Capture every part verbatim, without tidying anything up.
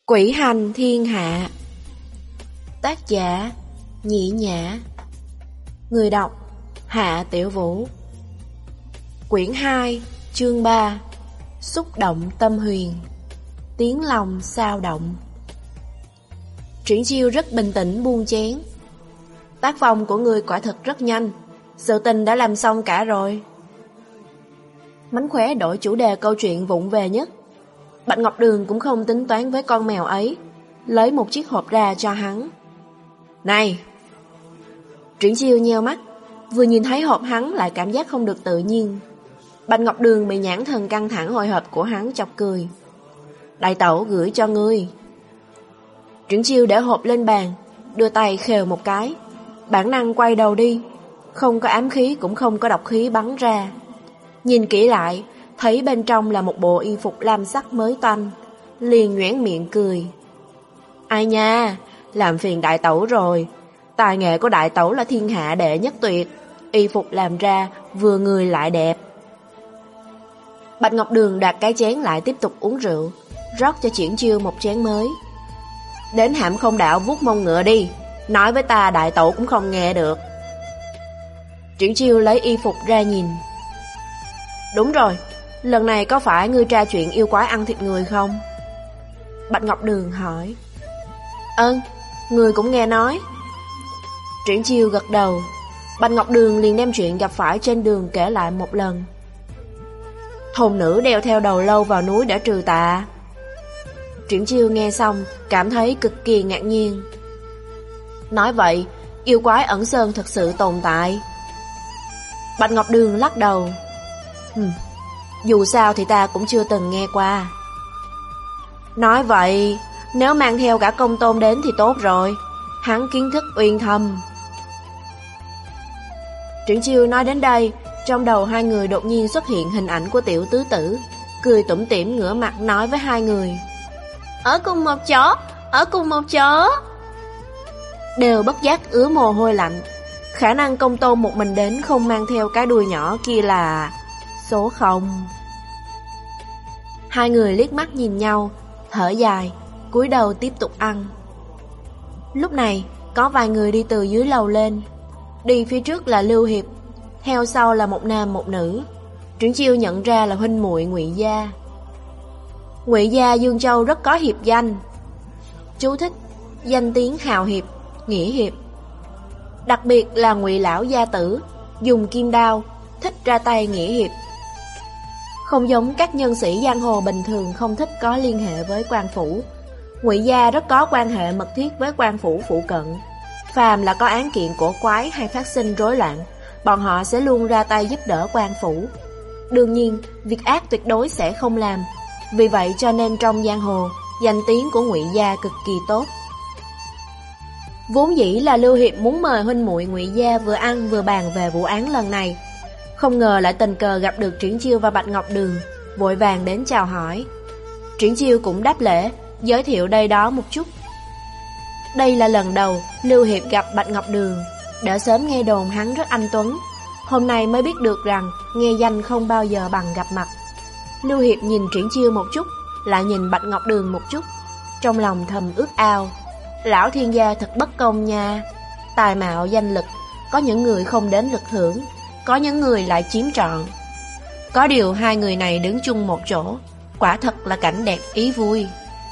Quỷ hành thiên hạ. Tác giả Nhĩ Nhã. Người đọc Hạ Tiểu Vũ. Quyển hai, chương ba. Xúc động tâm huyền. Tiếng lòng sao động. Triển Chiêu rất bình tĩnh buông chén. Tác phong của người quả thực rất nhanh. Sự tình đã làm xong cả rồi. Mánh khóe đổi chủ đề câu chuyện vụng về nhất. Bạch Ngọc Đường cũng không tính toán với con mèo ấy, lấy một chiếc hộp ra cho hắn. Này! Triển Chiêu nheo mắt, vừa nhìn thấy hộp hắn lại cảm giác không được tự nhiên. Bạch Ngọc Đường bị nhãn thần căng thẳng hồi hộp của hắn chọc cười. Đại tẩu gửi cho ngươi. Triển Chiêu để hộp lên bàn, đưa tay khều một cái, bản năng quay đầu đi. Không có ám khí cũng không có độc khí bắn ra. Nhìn kỹ lại, thấy bên trong là một bộ y phục lam sắc mới toanh, liền nhoẻn miệng cười. Ai nha, làm phiền đại tẩu rồi. Tài nghệ của đại tẩu là thiên hạ đệ nhất tuyệt, y phục làm ra vừa người lại đẹp. Bạch Ngọc Đường đặt cái chén lại tiếp tục uống rượu, rót cho Triển Chiêu một chén mới. Đến Hạm Không Đạo vuốt mông ngựa đi, nói với ta đại tẩu cũng không nghe được. Triển Chiêu lấy y phục ra nhìn. Đúng rồi, lần này có phải ngươi tra chuyện yêu quái ăn thịt người không? Bạch Ngọc Đường hỏi. Ơn, ngươi cũng nghe nói. Triển Chiêu gật đầu. Bạch Ngọc Đường liền đem chuyện gặp phải trên đường kể lại một lần. Thôn nữ đeo theo đầu lâu vào núi để trừ tà. Triển Chiêu nghe xong cảm thấy cực kỳ ngạc nhiên. Nói vậy, yêu quái ẩn sơn thật sự tồn tại. Bạch Ngọc Đường lắc đầu. Hừm, dù sao thì ta cũng chưa từng nghe qua. Nói vậy, nếu mang theo cả công tôn đến thì tốt rồi. Hắn kiến thức uyên thâm. Triển Chiêu nói đến đây, trong đầu hai người đột nhiên xuất hiện hình ảnh của tiểu tứ tử, cười tủm tỉm ngửa mặt nói với hai người. Ở cùng một chỗ, ở cùng một chỗ. Đều bất giác ứa mồ hôi lạnh. Khả năng công tôn một mình đến không mang theo cái đuôi nhỏ kia là số không. Hai người liếc mắt nhìn nhau, thở dài, cúi đầu tiếp tục ăn. Lúc này, có vài người đi từ dưới lầu lên. Đi phía trước là Lưu Hiệp, theo sau là một nam một nữ. Triển Chiêu nhận ra là huynh muội Ngụy gia. Ngụy gia Dương Châu rất có hiệp danh. Chú thích: danh tiếng hào hiệp, nghĩa hiệp. Đặc biệt là Ngụy lão gia tử, dùng kim đao, thích ra tay nghĩa hiệp. Không giống các nhân sĩ giang hồ bình thường không thích có liên hệ với quan phủ, Ngụy gia rất có quan hệ mật thiết với quan phủ phụ cận. Phàm là có án kiện cổ quái hay phát sinh rối loạn, bọn họ sẽ luôn ra tay giúp đỡ quan phủ. Đương nhiên, việc ác tuyệt đối sẽ không làm. Vì vậy cho nên trong giang hồ, danh tiếng của Ngụy gia cực kỳ tốt. Vốn dĩ là Lưu Hiệp muốn mời huynh muội Ngụy gia vừa ăn vừa bàn về vụ án lần này. Không ngờ lại tình cờ gặp được Triển Chiêu và Bạch Ngọc Đường, vội vàng đến chào hỏi. Triển Chiêu cũng đáp lễ, giới thiệu đây đó một chút. Đây là lần đầu Lưu Hiệp gặp Bạch Ngọc Đường. Đã sớm nghe đồn hắn rất anh tuấn, hôm nay mới biết được rằng nghe danh không bao giờ bằng gặp mặt. Lưu Hiệp nhìn Triển Chiêu một chút, lại nhìn Bạch Ngọc Đường một chút, trong lòng thầm ước ao. Lão thiên gia thật bất công nha. Tài mạo danh lực, có những người không đến lực hưởng, có những người lại chiếm trọn. Có điều hai người này đứng chung một chỗ, quả thật là cảnh đẹp ý vui.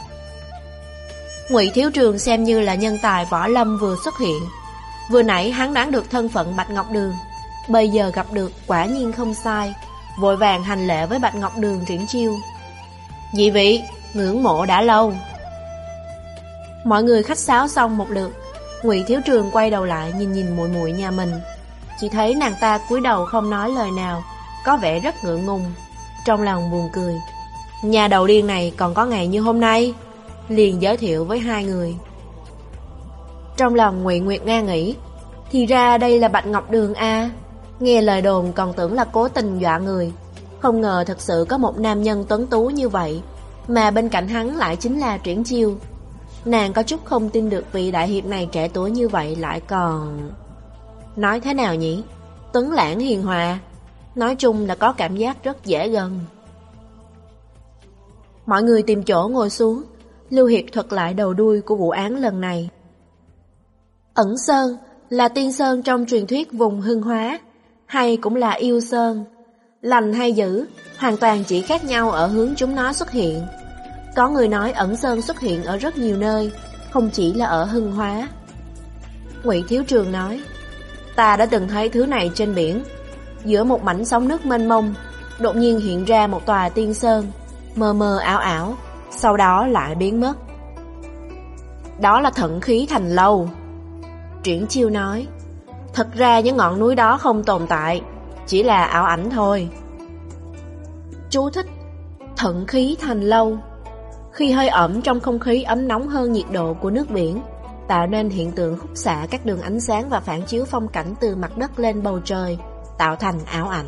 Ngụy Thiếu Trường xem như là nhân tài võ lâm vừa xuất hiện. Vừa nãy hắn đoán được thân phận Bạch Ngọc Đường, bây giờ gặp được quả nhiên không sai, vội vàng hành lễ với Bạch Ngọc Đường Triển Chiêu. Nhị vị, ngưỡng mộ đã lâu. Mọi người khách sáo xong một lượt, Ngụy Thiếu Trường quay đầu lại nhìn nhìn muội muội nhà mình. Chỉ thấy nàng ta cúi đầu không nói lời nào, có vẻ rất ngượng ngùng. Trong lòng buồn cười. Nhà đầu điên này còn có ngày như hôm nay. Liền giới thiệu với hai người. Trong lòng Ngụy Nguyệt Nga nghĩ, thì ra đây là Bạch Ngọc Đường a. Nghe lời đồn còn tưởng là cố tình dọa người, không ngờ thật sự có một nam nhân tuấn tú như vậy, mà bên cạnh hắn lại chính là Triển Chiêu. Nàng có chút không tin được vị đại hiệp này trẻ tuổi như vậy lại còn... Nói thế nào nhỉ? Tuấn lãng hiền hòa. Nói chung là có cảm giác rất dễ gần. Mọi người tìm chỗ ngồi xuống. Lưu Hiệp thuật lại đầu đuôi của vụ án lần này. Ẩn Sơn là tiên sơn trong truyền thuyết vùng Hưng Hóa, hay cũng là yêu sơn. Lành hay dữ, hoàn toàn chỉ khác nhau ở hướng chúng nó xuất hiện. Có người nói Ẩn Sơn xuất hiện ở rất nhiều nơi, không chỉ là ở Hưng Hóa. Ngụy Thiếu Trường nói, ta đã từng thấy thứ này trên biển. Giữa một mảnh sóng nước mênh mông, đột nhiên hiện ra một tòa tiên sơn, mờ mờ ảo ảo, sau đó lại biến mất. Đó là Thận Khí Thành Lâu. Triển Chiêu nói, thật ra những ngọn núi đó không tồn tại, chỉ là ảo ảnh thôi. Chú thích: Thận Khí Thành Lâu. Khi hơi ẩm trong không khí ấm nóng hơn nhiệt độ của nước biển, tạo nên hiện tượng khúc xạ các đường ánh sáng và phản chiếu phong cảnh từ mặt đất lên bầu trời, tạo thành ảo ảnh.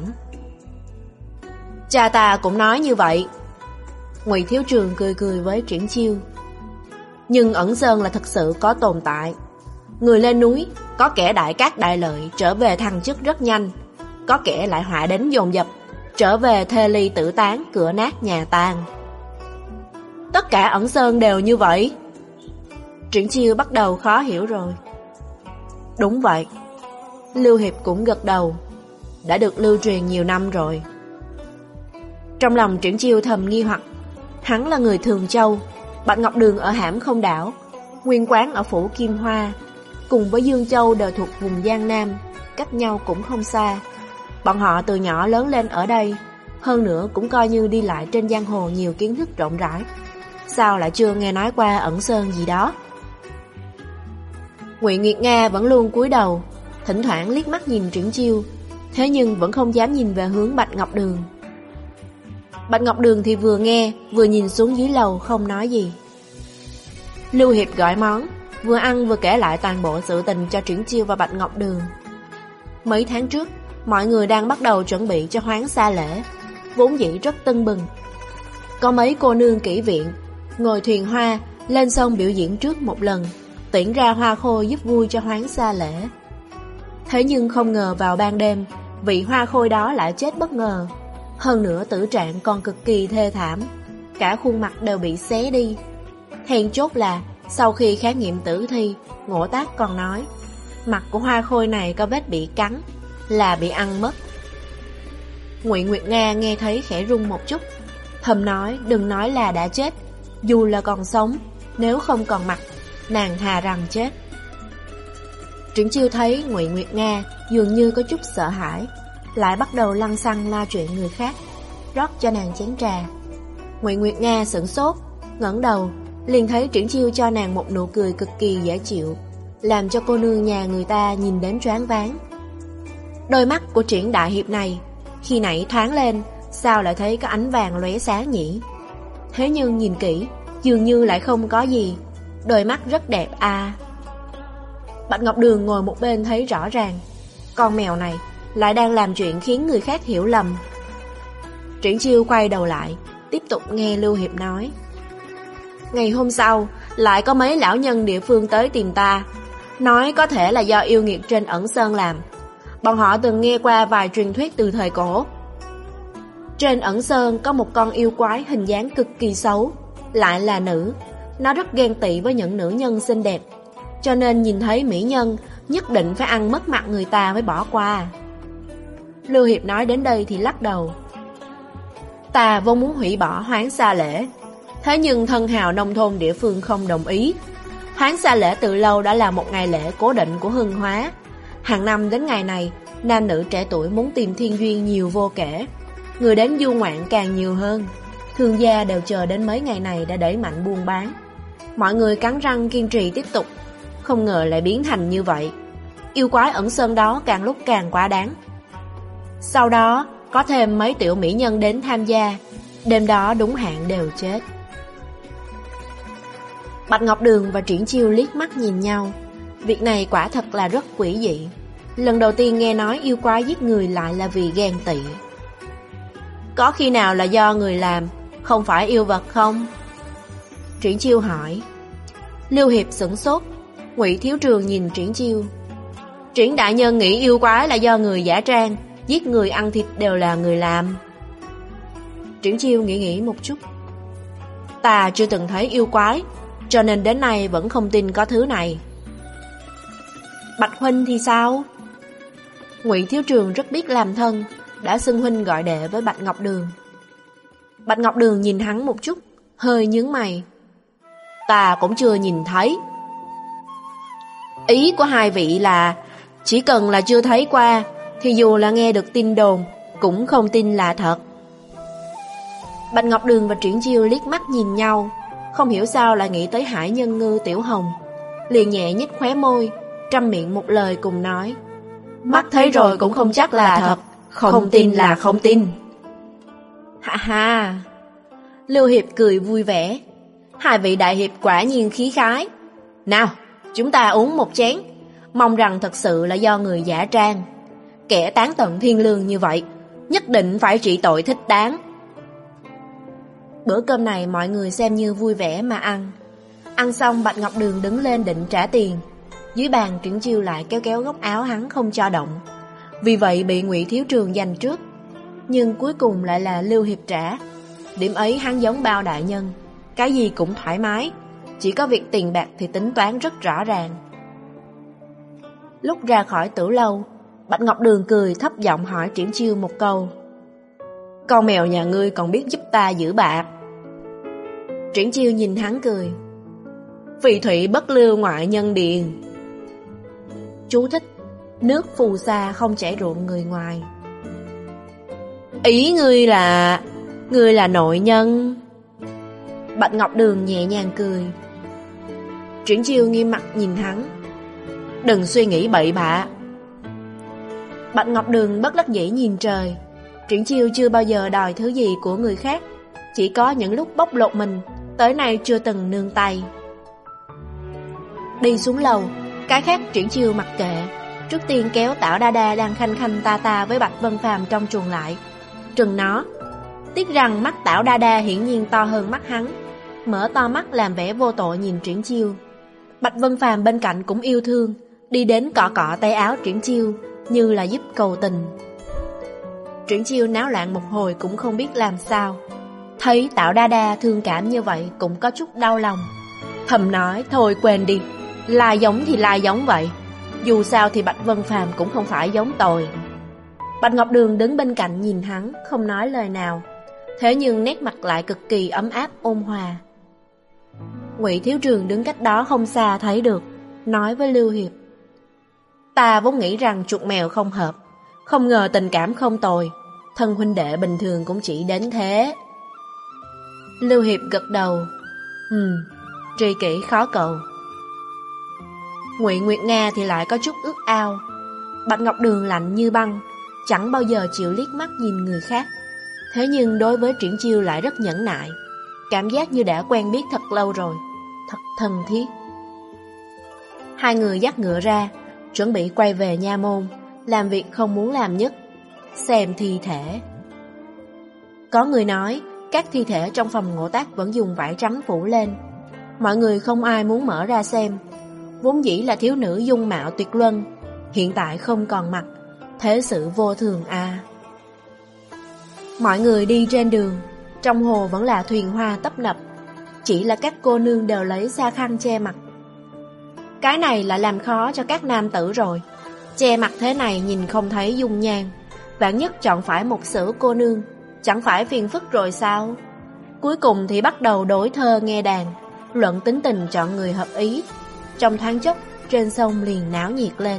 Cha ta cũng nói như vậy. Ngụy Thiếu Trường cười cười với Triển Chiêu. Nhưng Ẩn Sơn là thật sự có tồn tại. Người lên núi, có kẻ đại cát đại lợi, trở về thăng chức rất nhanh. Có kẻ lại họa đến dồn dập, trở về thê ly tử tán, cửa nát nhà tan. Tất cả Ẩn Sơn đều như vậy? Triển Chiêu bắt đầu khó hiểu rồi. Đúng vậy. Lưu Hiệp cũng gật đầu. Đã được lưu truyền nhiều năm rồi. Trong lòng Triển Chiêu thầm nghi hoặc. Hắn là người Thường Châu, Bạch Ngọc Đường ở Hãm Không Đảo, nguyên quán ở phủ Kim Hoa, cùng với Dương Châu đều thuộc vùng Giang Nam, cách nhau cũng không xa. Bọn họ từ nhỏ lớn lên ở đây, hơn nữa cũng coi như đi lại trên giang hồ nhiều kiến thức rộng rãi. Sao lại chưa nghe nói qua Ẩn Sơn gì đó? Ngụy Nguyệt Nga vẫn luôn cúi đầu, thỉnh thoảng liếc mắt nhìn Triển Chiêu, thế nhưng vẫn không dám nhìn về hướng Bạch Ngọc Đường. Bạch Ngọc Đường thì vừa nghe, vừa nhìn xuống dưới lầu không nói gì. Lưu Hiệp gọi món, vừa ăn vừa kể lại toàn bộ sự tình cho Triển Chiêu và Bạch Ngọc Đường. Mấy tháng trước, mọi người đang bắt đầu chuẩn bị cho hoán sa lễ, vốn dĩ rất tưng bừng. Có mấy cô nương kỹ viện, ngồi thuyền hoa, lên sông biểu diễn trước một lần, tuyển ra hoa khôi giúp vui cho hoán sa lễ. Thế nhưng không ngờ vào ban đêm, vị hoa khôi đó lại chết bất ngờ. Hơn nữa tử trạng còn cực kỳ thê thảm, cả khuôn mặt đều bị xé đi. Then chốt là sau khi khám nghiệm tử thi, Ngộ Tác còn nói mặt của hoa khôi này có vết bị cắn, là bị ăn mất. Ngụy Nguyệt Nga nghe thấy khẽ run một chút, thầm nói đừng nói là đã chết, dù là còn sống, nếu không còn mặt, nàng thà rằng chết. Triển Chiêu thấy Ngụy Nguyệt Nga dường như có chút sợ hãi, lại bắt đầu lăng xăng la chuyện người khác, rót cho nàng chén trà. Ngụy Nguyệt Nga sửng sốt, ngẩng đầu, liền thấy Triển Chiêu cho nàng một nụ cười cực kỳ dễ chịu, làm cho cô nương nhà người ta nhìn đến choáng váng. Đôi mắt của Triển đại hiệp này, khi nãy thoáng lên, sao lại thấy có ánh vàng lóe sáng nhỉ? Thế nhưng nhìn kỹ, dường như lại không có gì. Đôi mắt rất đẹp à. Bạch Ngọc Đường ngồi một bên thấy rõ ràng, con mèo này lại đang làm chuyện khiến người khác hiểu lầm. Triển Chiêu quay đầu lại, tiếp tục nghe Lưu Hiệp nói. Ngày hôm sau, lại có mấy lão nhân địa phương tới tìm ta, nói có thể là do yêu nghiệt trên Ẩn Sơn làm. Bọn họ từng nghe qua vài truyền thuyết từ thời cổ. Trên Ẩn Sơn có một con yêu quái hình dáng cực kỳ xấu, lại là nữ. Nó rất ghen tị với những nữ nhân xinh đẹp, cho nên nhìn thấy mỹ nhân nhất định phải ăn mất mặt người ta mới bỏ qua. Lưu Hiệp nói đến đây thì lắc đầu. Ta vốn muốn hủy bỏ hoán sa lễ, thế nhưng thân hào nông thôn địa phương không đồng ý. Hoán sa lễ từ lâu đã là một ngày lễ cố định của Hưng Hóa. Hàng năm đến ngày này, nam nữ trẻ tuổi muốn tìm thiên duyên nhiều vô kể, người đến du ngoạn càng nhiều hơn. Thương gia đều chờ đến mấy ngày này để đẩy mạnh buôn bán. Mọi người cắn răng kiên trì tiếp tục, không ngờ lại biến thành như vậy. Yêu quái Ẩn Sơn đó càng lúc càng quá đáng. Sau đó có thêm mấy tiểu mỹ nhân đến tham gia, đêm đó đúng hạn đều chết. Bạch Ngọc Đường và Triển Chiêu liếc mắt nhìn nhau. Việc này quả thật là rất quỷ dị. Lần đầu tiên nghe nói yêu quái giết người lại là vì ghen tị. Có khi nào là do người làm, không phải yêu vật không? Triển Chiêu hỏi. Lưu Hiệp sửng sốt. Ngụy Thiếu Trường nhìn Triển Chiêu. Triển đại nhân nghĩ yêu quái là do người giả trang, giết người ăn thịt đều là người làm. Triển Chiêu nghĩ nghĩ một chút. Ta chưa từng thấy yêu quái, cho nên đến nay vẫn không tin có thứ này. Bạch huynh thì sao? Ngụy Thiếu Trường rất biết làm thân, đã xưng huynh gọi đệ với Bạch Ngọc Đường. Bạch Ngọc Đường nhìn hắn một chút, hơi nhướng mày. Ta cũng chưa nhìn thấy. Ý của hai vị là chỉ cần là chưa thấy qua thì dù là nghe được tin đồn cũng không tin là thật. Bạch Ngọc Đường và Triển Chiêu liếc mắt nhìn nhau, không hiểu sao lại nghĩ tới Hải Nhân Ngư Tiểu Hồng, liền nhẹ nhích khóe môi, trăm miệng một lời cùng nói: mắt thấy rồi cũng không chắc là thật, không, không tin là không tin. Ha ha. Lưu Hiệp cười vui vẻ. Hai vị đại hiệp quả nhiên khí khái. Nào, chúng ta uống một chén, mong rằng thật sự là do người giả trang. Kẻ tán tận thiên lương như vậy nhất định phải trị tội thích đáng. Bữa cơm này mọi người xem như vui vẻ mà ăn. Ăn xong Bạch Ngọc Đường đứng lên định trả tiền. Dưới bàn Triển Chiêu lại kéo kéo góc áo hắn không cho động, vì vậy bị Ngụy Thiếu Trường giành trước. Nhưng cuối cùng lại là Lưu Hiệp trả. Điểm ấy hắn giống bao đại nhân, cái gì cũng thoải mái, chỉ có việc tiền bạc thì tính toán rất rõ ràng. Lúc ra khỏi tử lâu, Bạch Ngọc Đường cười thấp giọng hỏi Triển Chiêu một câu: con mèo nhà ngươi còn biết giúp ta giữ bạc. Triển Chiêu nhìn hắn cười: phì thủy bất lưu ngoại nhân điền. Chú thích: nước phù sa không chảy ruộng người ngoài. Ý ngươi là ngươi là nội nhân. Bạch Ngọc Đường nhẹ nhàng cười. Triển Chiêu nghiêm mặt nhìn hắn: đừng suy nghĩ bậy bạ. Bạch Ngọc Đường bất đắc dĩ nhìn trời. Triển Chiêu chưa bao giờ đòi thứ gì của người khác, chỉ có những lúc bóc lột mình, tới nay chưa từng nương tay. Đi xuống lầu, cái khác Triển Chiêu mặc kệ, trước tiên kéo Tảo Đa Đa đang khanh khanh ta ta với Bạch Vân Phàm trong chuồng lại, trừng nó. Tiếc rằng mắt Tảo Đa Đa hiển nhiên to hơn mắt hắn, mở to mắt làm vẻ vô tội nhìn Triển Chiêu. Bạch Vân Phàm bên cạnh cũng yêu thương, đi đến cọ cọ tay áo Triển Chiêu như là giúp cầu tình. Triển Chiêu náo loạn một hồi cũng không biết làm sao. Thấy Tảo Đa Đa thương cảm như vậy cũng có chút đau lòng, thầm nói thôi quên đi, là giống thì là giống vậy, dù sao thì Bạch Vân Phàm cũng không phải giống tôi. Bạch Ngọc Đường đứng bên cạnh nhìn hắn, không nói lời nào, thế nhưng nét mặt lại cực kỳ ấm áp ôn hòa. Ngụy Thiếu Trường đứng cách đó không xa thấy được, nói với Lưu Hiệp: ta vốn nghĩ rằng chuột mèo không hợp, không ngờ tình cảm không tồi, thân huynh đệ bình thường cũng chỉ đến thế. Lưu Hiệp gật đầu: Ừm, tri kỷ khó cầu. Ngụy Nguyệt Nga thì lại có chút ước ao. Bạch Ngọc Đường lạnh như băng, chẳng bao giờ chịu liếc mắt nhìn người khác, thế nhưng đối với Triển Chiêu lại rất nhẫn nại, cảm giác như đã quen biết thật lâu rồi, thật thân thiết. Hai người dắt ngựa ra, chuẩn bị quay về nha môn, làm việc không muốn làm nhất, xem thi thể. Có người nói các thi thể trong phòng Ngộ Tác vẫn dùng vải trắng phủ lên. Mọi người không ai muốn mở ra xem. Vốn dĩ là thiếu nữ dung mạo tuyệt luân, hiện tại không còn mặt, thế sự vô thường à. Mọi người đi trên đường, trong hồ vẫn là thuyền hoa tấp nập, chỉ là các cô nương đều lấy xa khăn che mặt. Cái này là làm khó cho các nam tử rồi. Che mặt thế này nhìn không thấy dung nhan, vạn nhất chọn phải một sử cô nương, chẳng phải phiền phức rồi sao? Cuối cùng thì bắt đầu đối thơ nghe đàn, luận tính tình chọn người hợp ý. Trong thoáng chốc, trên sông liền náo nhiệt lên.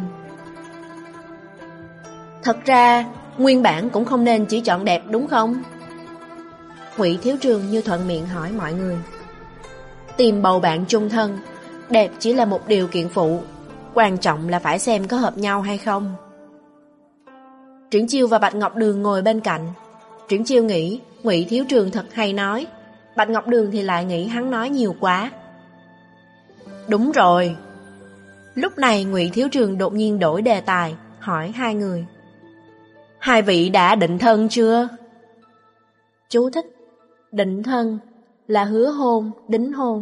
Thật ra, nguyên bản cũng không nên chỉ chọn đẹp đúng không? Ngụy Thiếu Trường như thuận miệng hỏi mọi người. Tìm bầu bạn chung thân, đẹp chỉ là một điều kiện phụ, quan trọng là phải xem có hợp nhau hay không. Triển Chiêu và Bạch Ngọc Đường ngồi bên cạnh. Triển Chiêu nghĩ Ngụy Thiếu Trường thật hay nói, Bạch Ngọc Đường thì lại nghĩ hắn nói nhiều quá. Đúng rồi. Lúc này Ngụy Thiếu Trường đột nhiên đổi đề tài, hỏi hai người: hai vị đã định thân chưa? Chú thích: định thân là hứa hôn, đính hôn.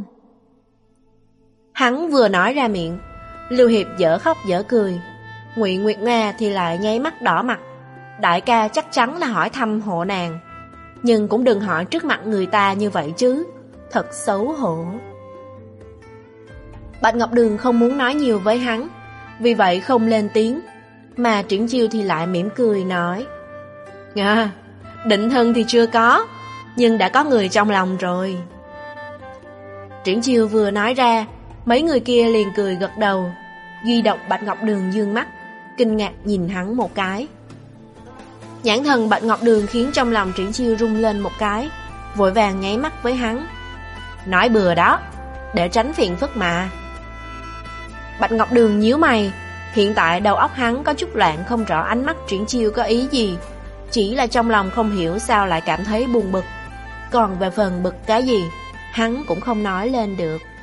Hắn vừa nói ra miệng, Lưu Hiệp dở khóc dở cười, Ngụy Nguyệt Nga thì lại nháy mắt đỏ mặt. Đại ca chắc chắn là hỏi thăm hộ nàng, nhưng cũng đừng hỏi trước mặt người ta như vậy chứ, thật xấu hổ. Bạch Ngọc Đường không muốn nói nhiều với hắn, vì vậy không lên tiếng, mà Triển Chiêu thì lại mỉm cười nói: À, định thân thì chưa có, nhưng đã có người trong lòng rồi. Triển Chiêu vừa nói ra, mấy người kia liền cười gật đầu, duy độc Bạch Ngọc Đường dương mắt, kinh ngạc nhìn hắn một cái. Nhãn thần Bạch Ngọc Đường khiến trong lòng Triển Chiêu rung lên một cái, vội vàng nháy mắt với hắn: Nói bừa đó, để tránh phiền phức mà. Bạch Ngọc Đường nhíu mày, hiện tại đầu óc hắn có chút loạn, không rõ ánh mắt Triển Chiêu có ý gì, chỉ là trong lòng không hiểu sao lại cảm thấy buồn bực. Còn về phần bực cái gì, hắn cũng không nói lên được.